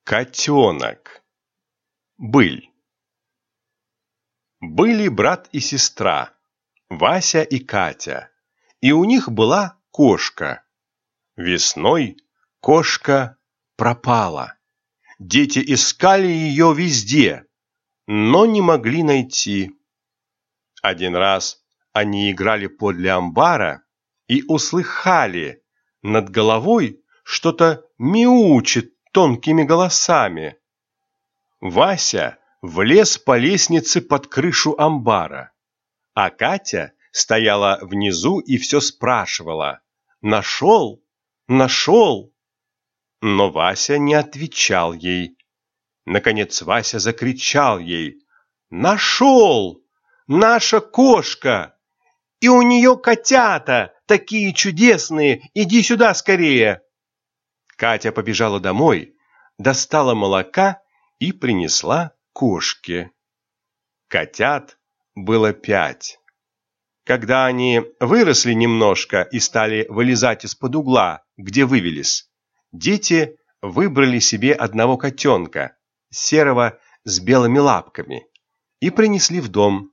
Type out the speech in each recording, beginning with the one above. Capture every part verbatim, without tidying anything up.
Котенок. Быль. Были брат и сестра, Вася и Катя, и у них была кошка. Весной кошка пропала. Дети искали ее везде, но не могли найти. Один раз они играли подле амбара и услыхали, над головой что-то мяучит тонкими голосами. Вася влез по лестнице под крышу амбара, а Катя стояла внизу и все спрашивала: «Нашел? Нашел?» Но Вася не отвечал ей. Наконец Вася закричал ей: «Нашел! Наша кошка! И у нее котята такие чудесные! Иди сюда скорее!» Катя побежала домой, достала молока и принесла кошке. Котят было пять. Когда они выросли немножко и стали вылезать из-под угла, где вывелись, дети выбрали себе одного котенка, серого с белыми лапками, и принесли в дом.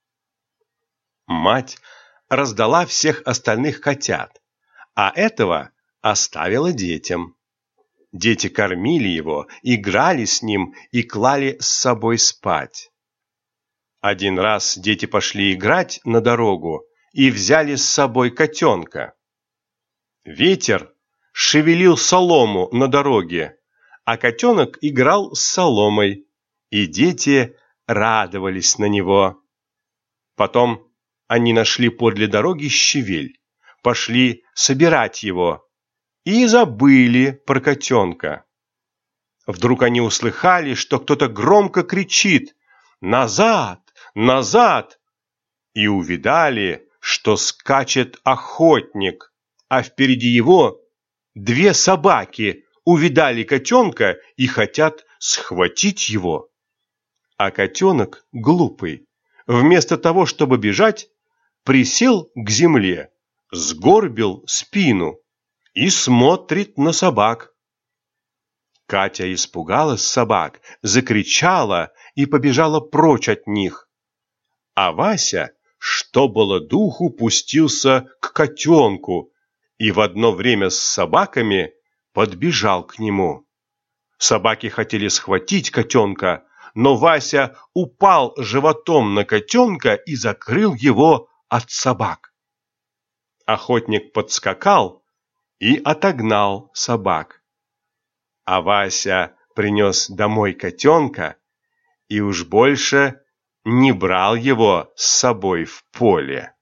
Мать раздала всех остальных котят, а этого оставила детям. Дети кормили его, играли с ним и клали с собой спать. Один раз дети пошли играть на дорогу и взяли с собой котенка. Ветер шевелил солому на дороге, а котенок играл с соломой, и дети радовались на него. Потом они нашли подле дороги щавель, пошли собирать его и забыли про котенка. Вдруг они услыхали, что кто-то громко кричит: «Назад! Назад!» и увидали, что скачет охотник, а впереди его две собаки увидали котенка и хотят схватить его. А котенок, глупый, вместо того, чтобы бежать, присел к земле, сгорбил спину и смотрит на собак. Катя испугалась собак, закричала и побежала прочь от них. А Вася, что было духу, пустился к котенку и в одно время с собаками подбежал к нему. Собаки хотели схватить котенка, но Вася упал животом на котенка и закрыл его от собак. Охотник подскакал и отогнал собак. А Вася принес домой котенка и уж больше не брал его с собой в поле.